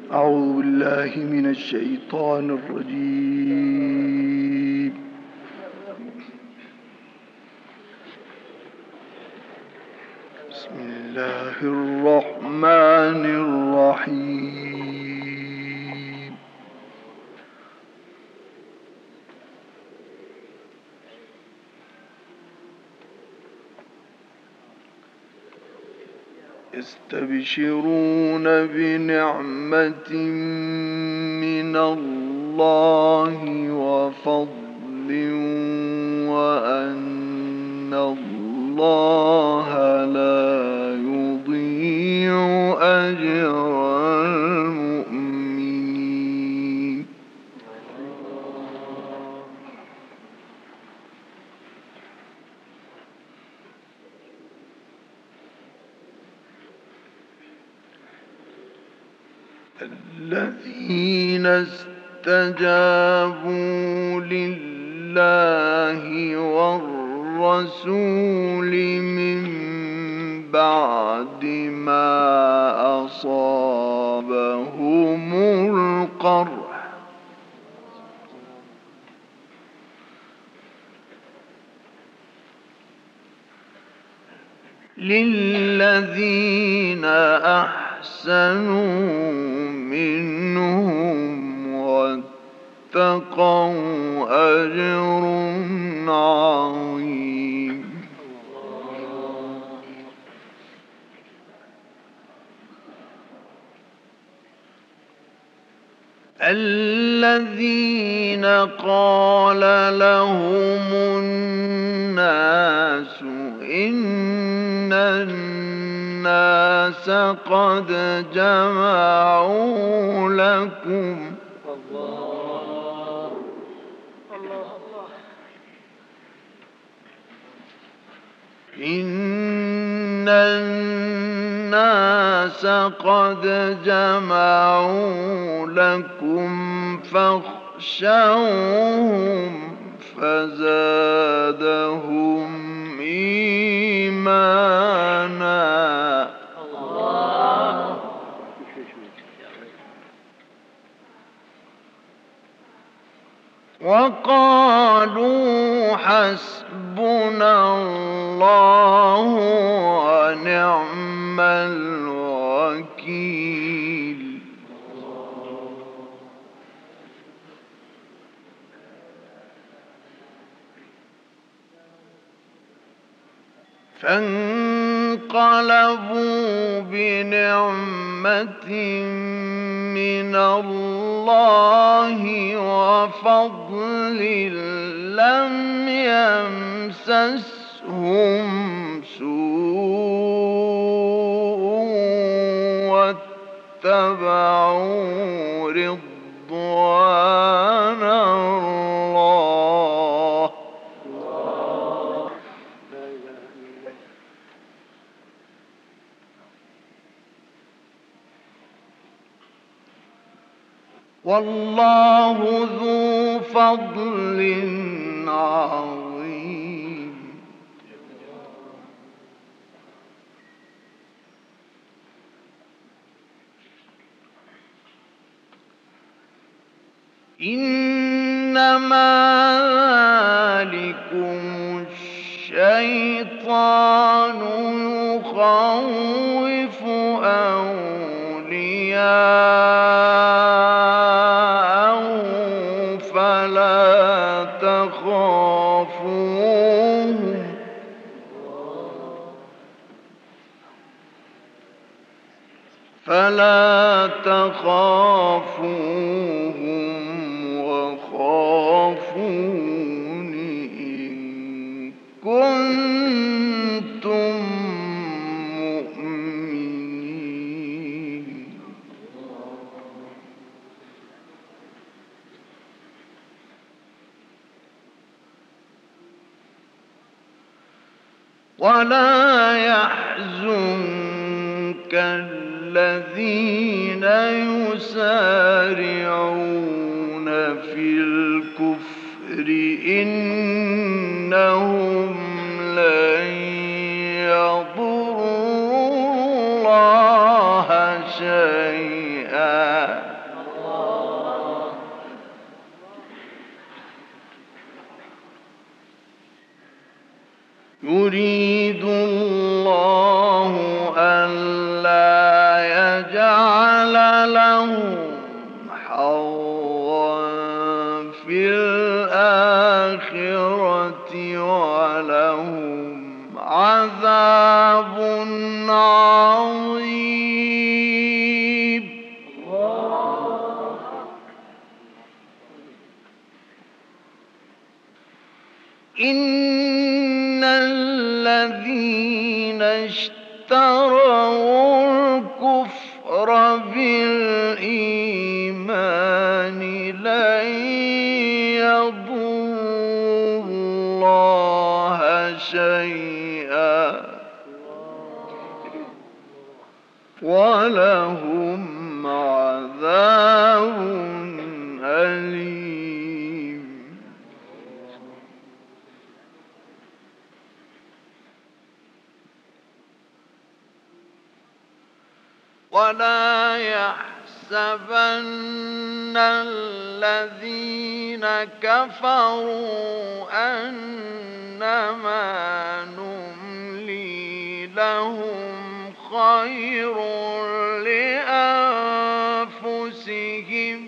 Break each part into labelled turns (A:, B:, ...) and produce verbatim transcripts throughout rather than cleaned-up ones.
A: أعوذ بالله من الشيطان الرجيم. بسم الله الرحمن الرحيم. يستبشرون بنعمة من الله وفضل وأن الله لا يضيع أجر المؤمنين. الذين استجابوا لله والرسول من بعد ما أصابهم القرح للذين أحسنوا منهم واتقوا أجر عظيم. الذين قال لهم الناس إن الناس قد جمعوا لكم إن الناس قد جمعوا لكم فاخشوهم فزادهم إيمانا وقالوا حسبنا الله ونعم الوكيل. فانقلبوا بنعمة من الله وفضل لم يمسسهم سوء واتبعوا رضوان الله والله ذو فضل عظيم. إنما ذلكم الشيطان يخوف أولياءه فلا تخافوهم فلا تخافوهم وخافون إن كنتم مؤمنين. ولا يحزنك الذين يسارعون في الكفر إنهم لن يضروا الله شيئا شيئا يريد الله ألا يجعل لهم حظا في الآخرة ولهم عذاب عظيم. إن الذين اشتروا الكفر بالإيمان لن يضروا الله شيئا ولهم عذاب أليم. ولا يحسبن الذين كفروا أنما نملي لهم خير لأنفسهم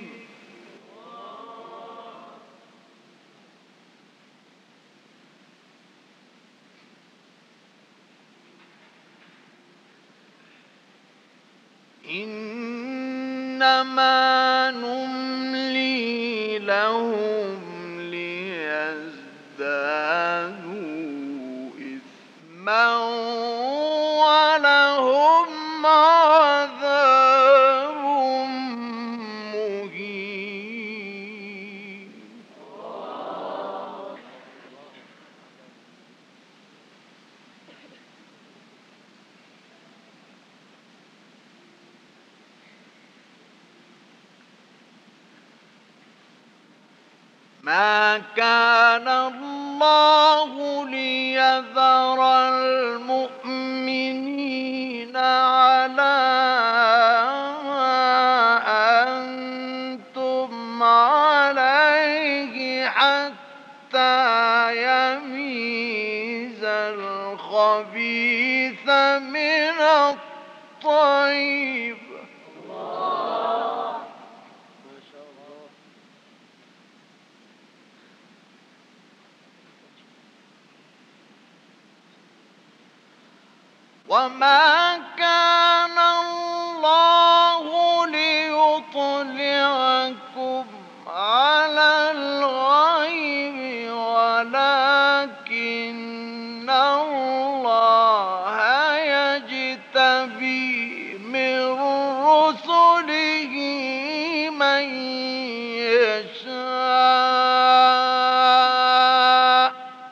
A: إنما نملي لهم ليزدادوا إثما ولهم عذاب مهين. ما كان الله ليذر المؤمنين على ما أنتم عليه حتى يميز الخبيث من الطيب وما كان الله ليطلعكم على الغيب ولكن الله يجتبي من رسله من يشاء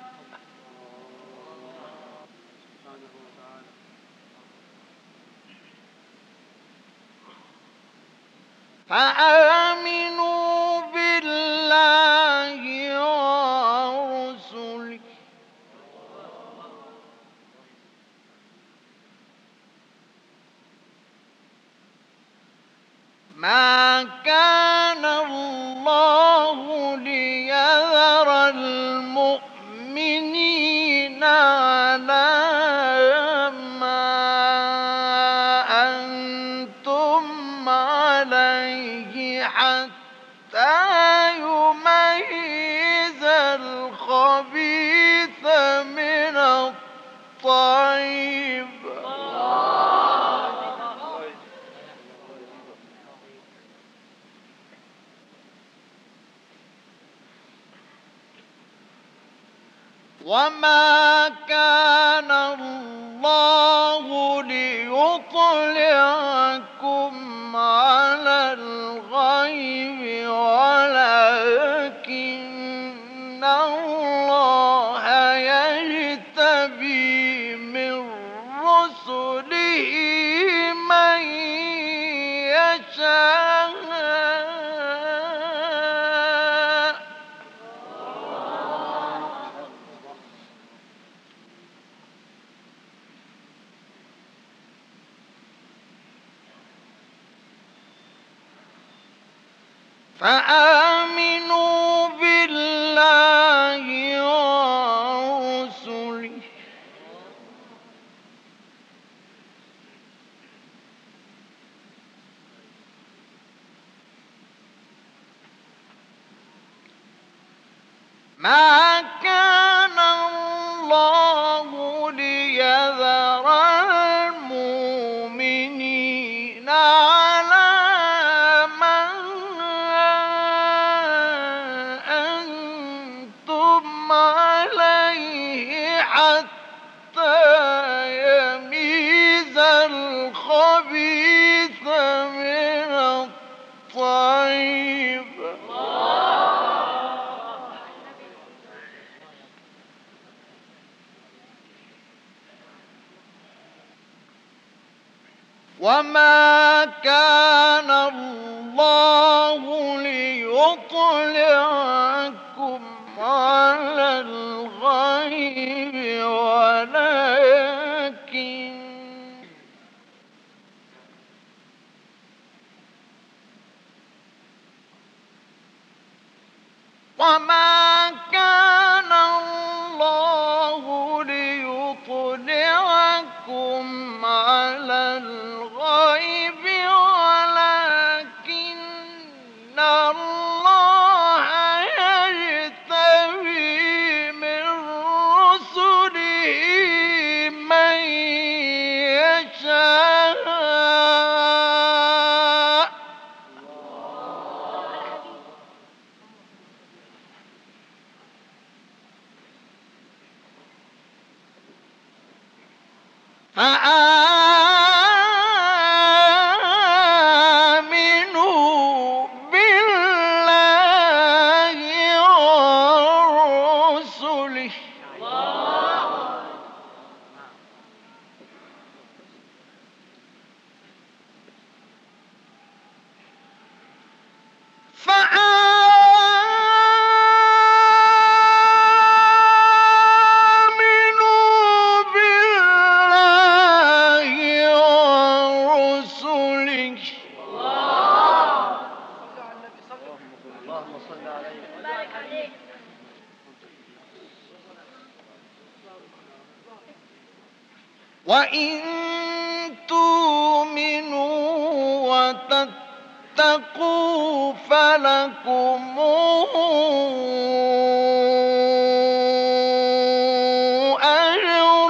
A: فآمنوا بالله ورسله ما كان الله ليذر المؤمنين على ما أنتم عليه حتى يميز الخبيث من الطيب وما كان الله ليطلعكم على الغيب ولكن الله يجتبي من رسله من يشاء فآمنوا بالله ورسله ما كان الله ليذر المؤمنين على ما أنتم عليه حتى يميز الخبيث من الطيب وما كان الله ليطلعكم على الغيب ولكن وما كان الله ليطلعكم على الغيب ولكن الله يجتبي من رسله من يشاء فآمنوا بالله ورسله فآمنوا بالله ورسله وإن تؤمنوا وتتقوا فلكم أجر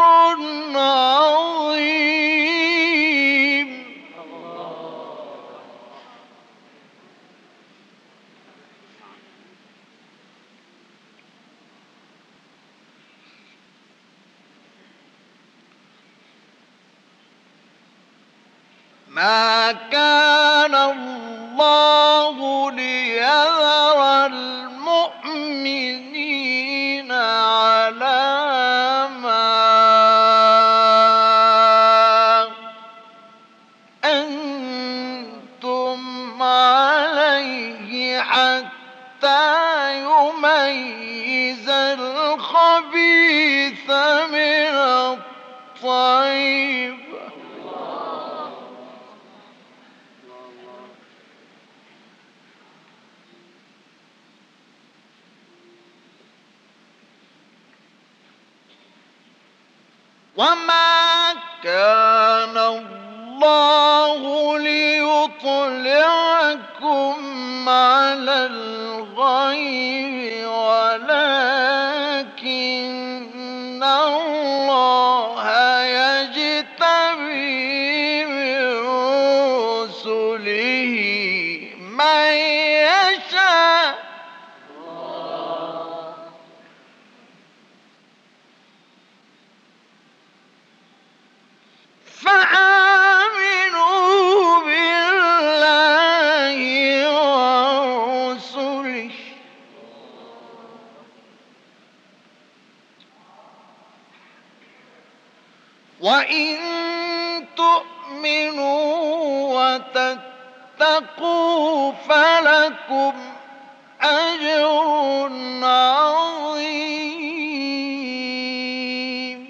A: عظيم ما كان الله ليذر المؤمنين على ما أنتم عليه حتى يميز الخبيث من الطيب وما كان الله ليطلعكم على الغيب ولكن الله يجتبي من رسله من يشاء فآمنوا بالله ورسله وإن تؤمنوا وتتقوا فلكم أجر عظيم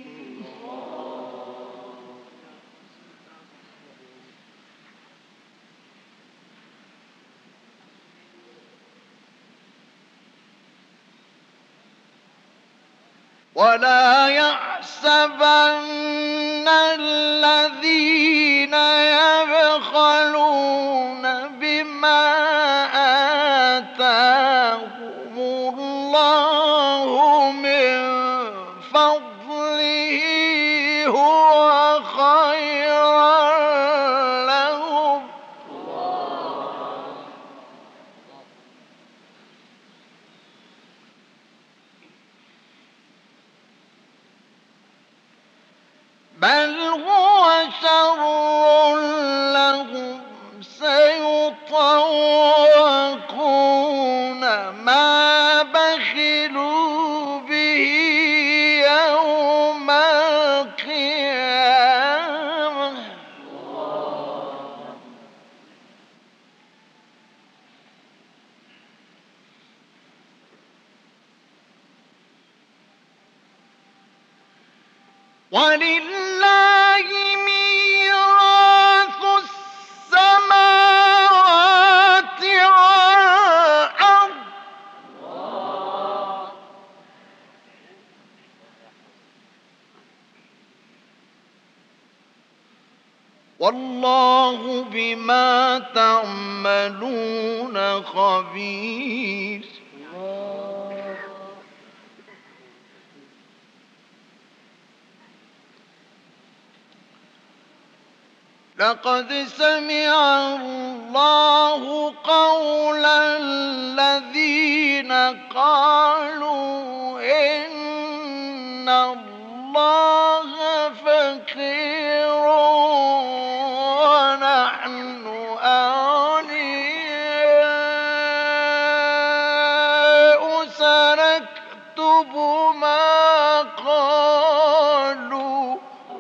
A: ولا يحسبن الذين يبخلون بما آتاهم الله من فضله هو خيرا لهم بل هو شر لهم سيطوقون ما بخلوا به يوم القيامة ولله ميراث السماوات والأرض والله بما تعملون خبير لقد سمع الله قول الذين قالوا إن الله فقير ونحن أغنياء سنكتب ما قالوا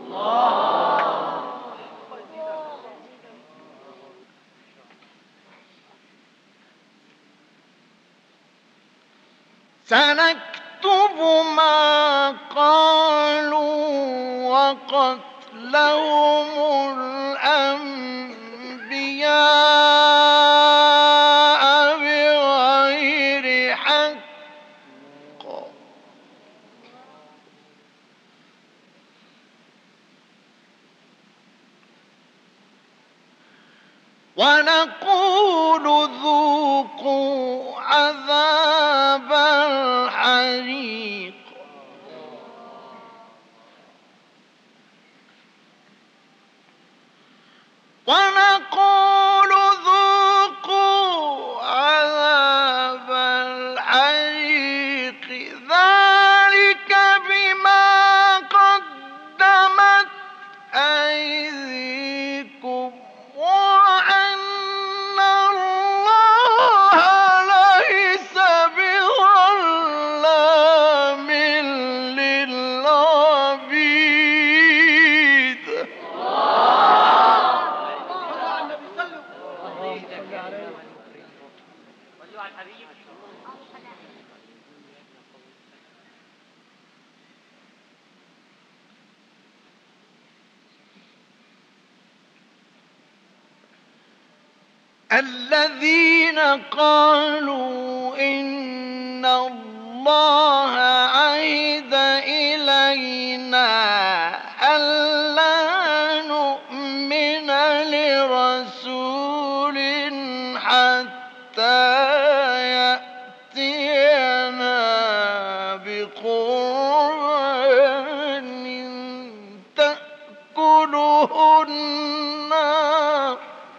A: سنكتب ما قالوا وقتلهم الأنبياء بغير حق ونقول ذوقوا عذاب الحريق ونقول ذوقوا عذاب الحريق ذلك بما قدمت أيديكم وأن الله ليس بظلام للعبيد الذين قالوا إن الله عهد إلينا ألا نؤمن لرسول حتى يأتينا بقربان تأكله النار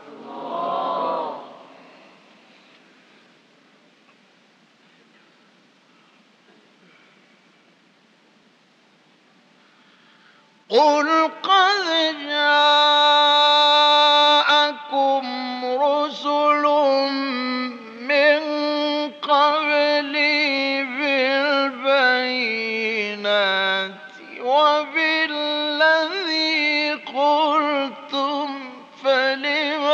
A: قل قد جاءكم رسل من قبلي بالبينات وبالذي قلتم فلم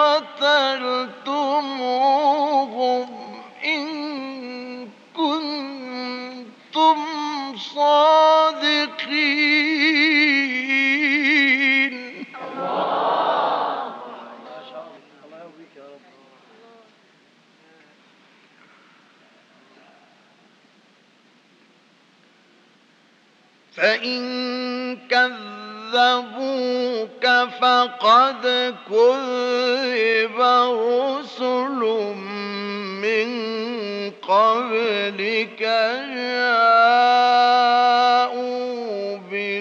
A: قتلتموهم إن كنتم صادقين فإن كذبوك فقد كذب رسل من قبلك جاءوا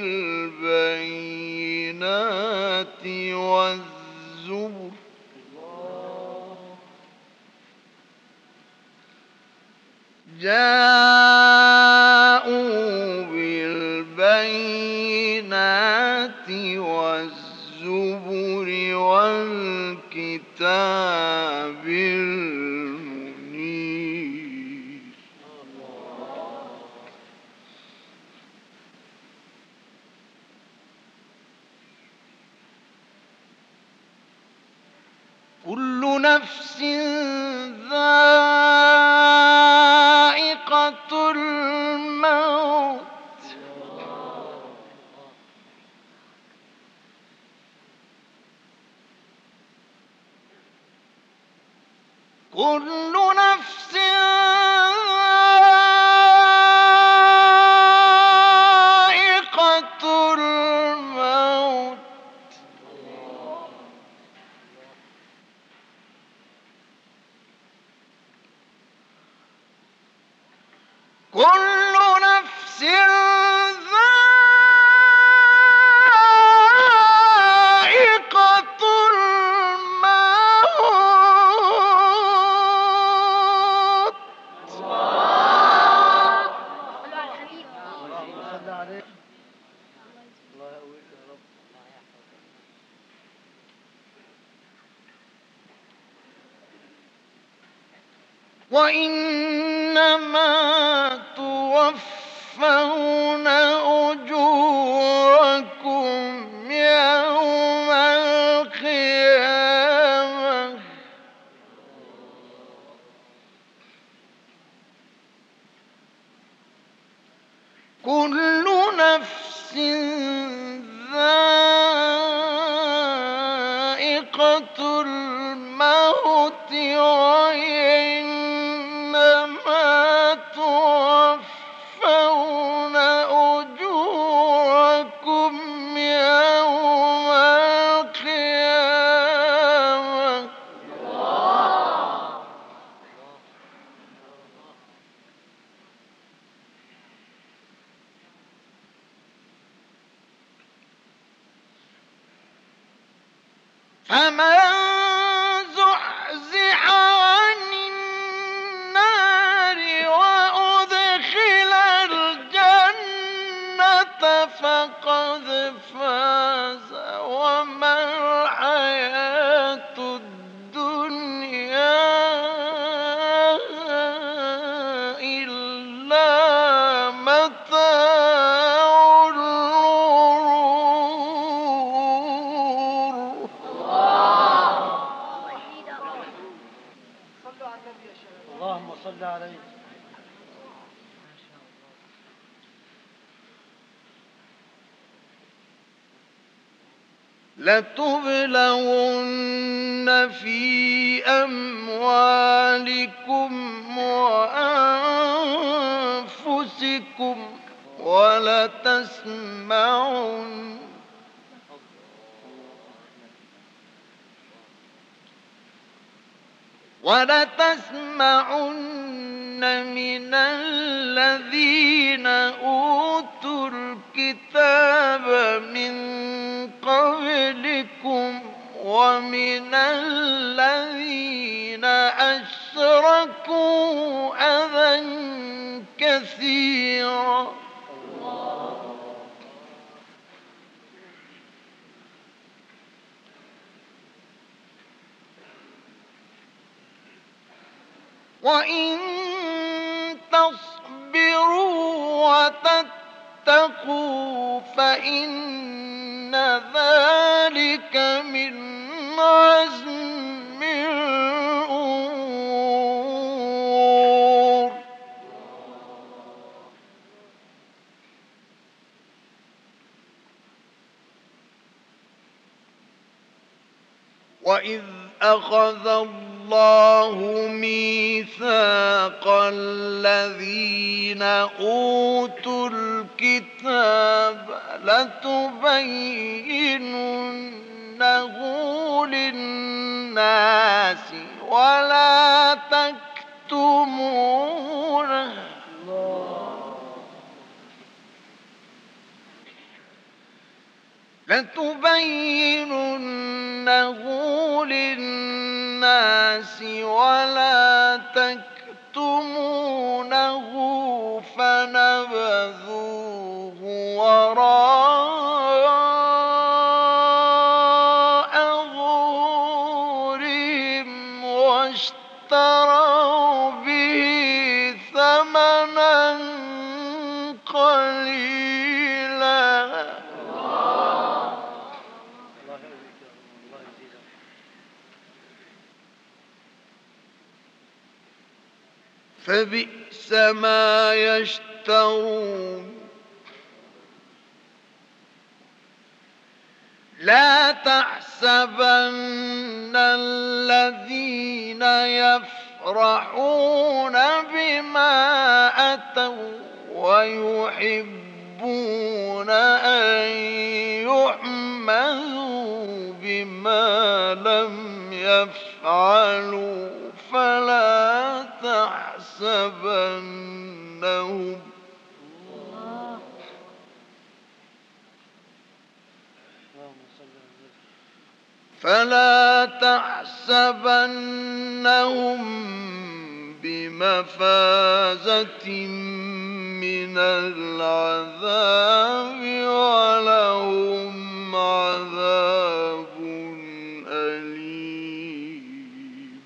A: بالبينات والزبر جاءوا بالبينات والزبر والكتاب المنير. كل نفس ذائقة الموت كل نفس ذائقة الموت كل نفس ذائقة الموت. وإنما توفون أجوركم يوم القيامة كل نفس ذائقة الموت وإنما توفون أجوركم يوم القيامة فمن زحزح عن النار وأدخل الجنة فقد فاز وما الحياة الدنيا إلا متاع الغرور.
B: اللهم صل عليه.
A: لتبلغن في أموالكم وأنفسكم ولتسمعن ولتسمعن من الذين أوتوا الكتاب من قبلكم ومن الذين أشركوا أذى كثيرا وإن تصبروا وتتقوا فإن ذلك من عزم الأمور. وإذ أخذ الله ميثاق الذين أوتوا الكتاب الكتاب لتبيننه للناس ولا تكتمونه لتبيننه للناس ولا تكتمونه فنبذوه وراء ظهورهم واشتروا به ثمنا قليلا فبئس ما يشترون لا تحسبن الذين يفرحون بما أتوا ويحبون أن يحمدوا بما لم يفعلوا فلا تحسبنهم فلا تحسبنهم بمفازة من العذاب ولهم عذاب أليم.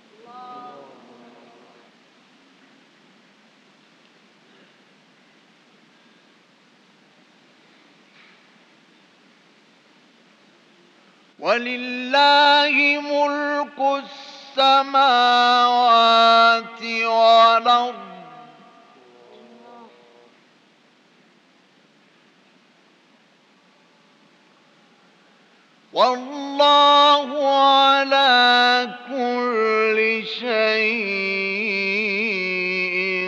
A: ولله ملك السماوات والأرض والله على كل شيء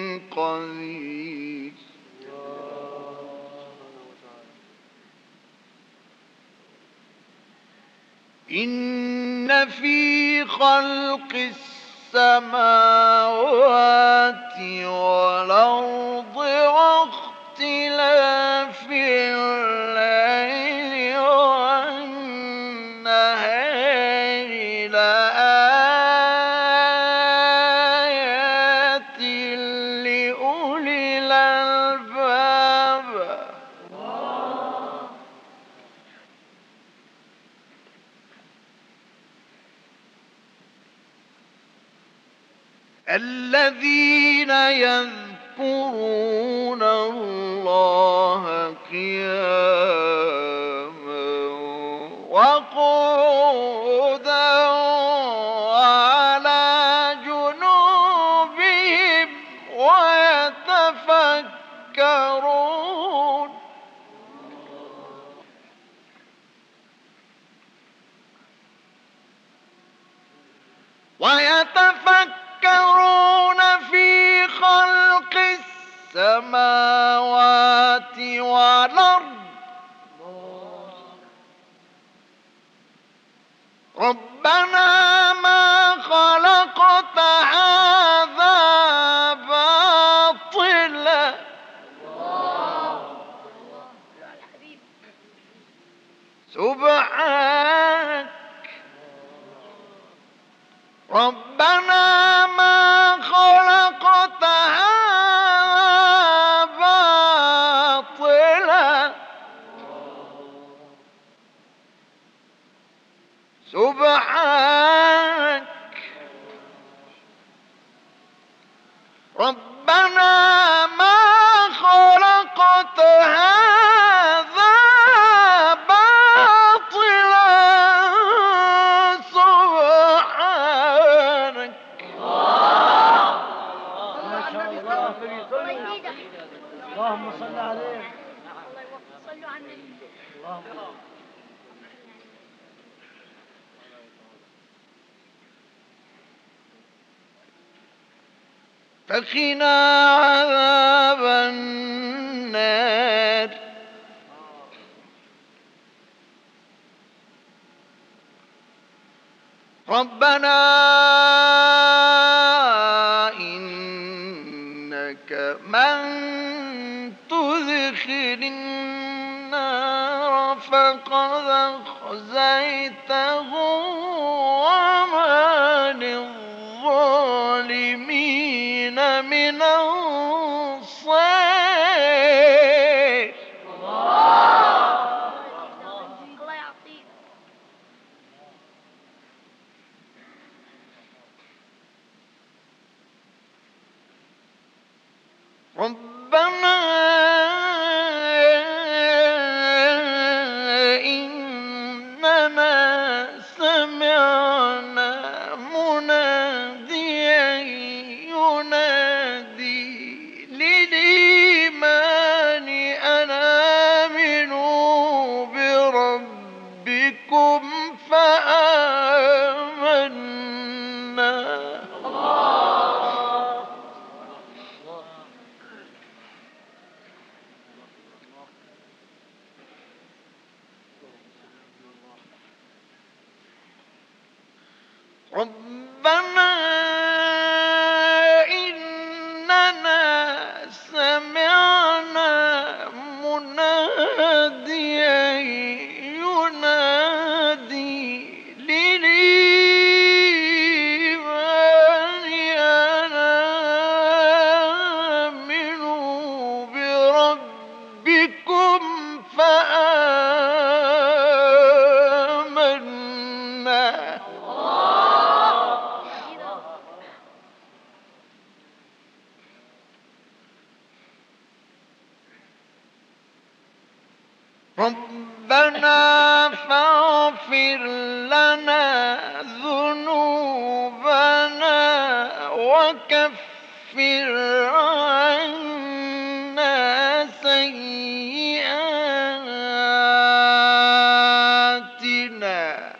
A: قدير. إن في خلق السماوات والأرض واختلاف الليل والنهار لآيات لأولي الألباب. الذين يذكرون الله قياما وقعودا وعلى جنوبهم ويتفكرون ويتفكرون في خلق السماوات والأرض ربنا ما خلقت هذا باطلا سبحانك ربنا ما خلقت هذا باطلا سبحانك ربنا ما خلقت هذا باطلا سبحانك.
B: اللهم صل عليه.
C: صلوا على النبي.
B: اللهم
A: فقنا عذاب النار ربنا إنك من تدخل النار فقد أخزيته وما للظالمين من أنصار.
C: الله يعطيك.
A: ربنا إننا سمعنا مناديا ينادي للإيمان أن آمنوا بربكم فآمنا. ربنا إننا سمعنا مناديا ينادي للإيمان أن آمنوا بربكم فآمنا. ربنا فاغفر لنا ذنوبنا وكفر عنا سيئاتنا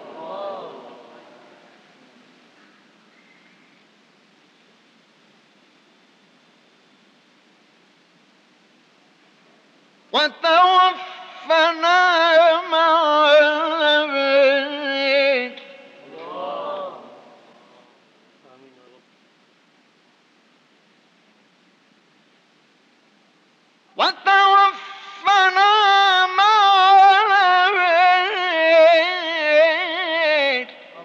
A: وتوفنا مع الأبرار. وتوفنا مع الأبرار.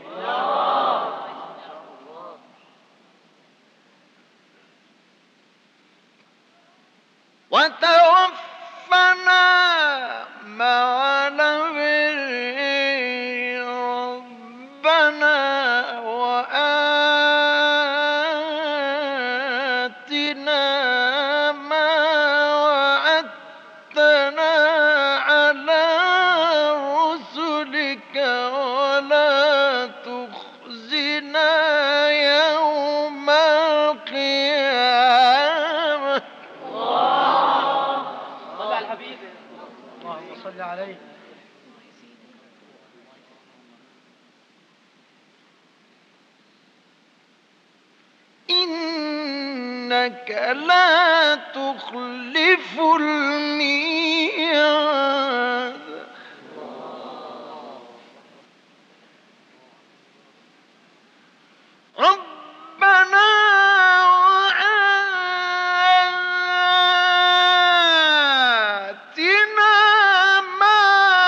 A: وتوفنا مع الأبرار. ربنا وآتنا ما وعدتنا على رسلك ولا تخزنا يوم القيامة.
B: صل على الحبيب. اللهم صل عليه.
A: إنك لا تخلف الميعاد. ربنا وآتنا ما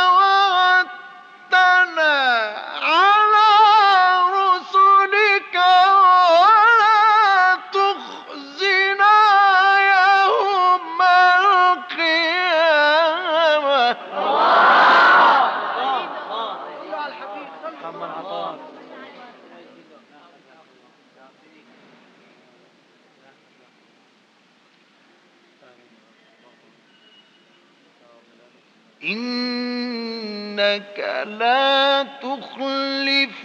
A: وعدتنا على رسلك ولا تخزنا يوم القيامة.
B: محمد عطاء.
A: إنك لا تخلف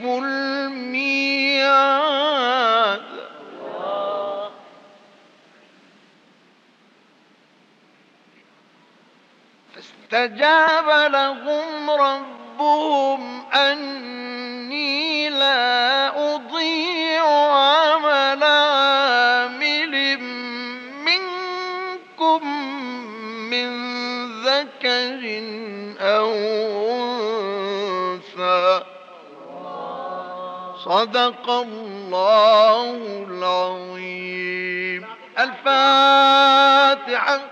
A: الميعاد. فاستجاب لهم ربهم أني لا أضيع عمل عامل منكم من ذكر أو أنثى صدق الله العظيم. الفاتحة.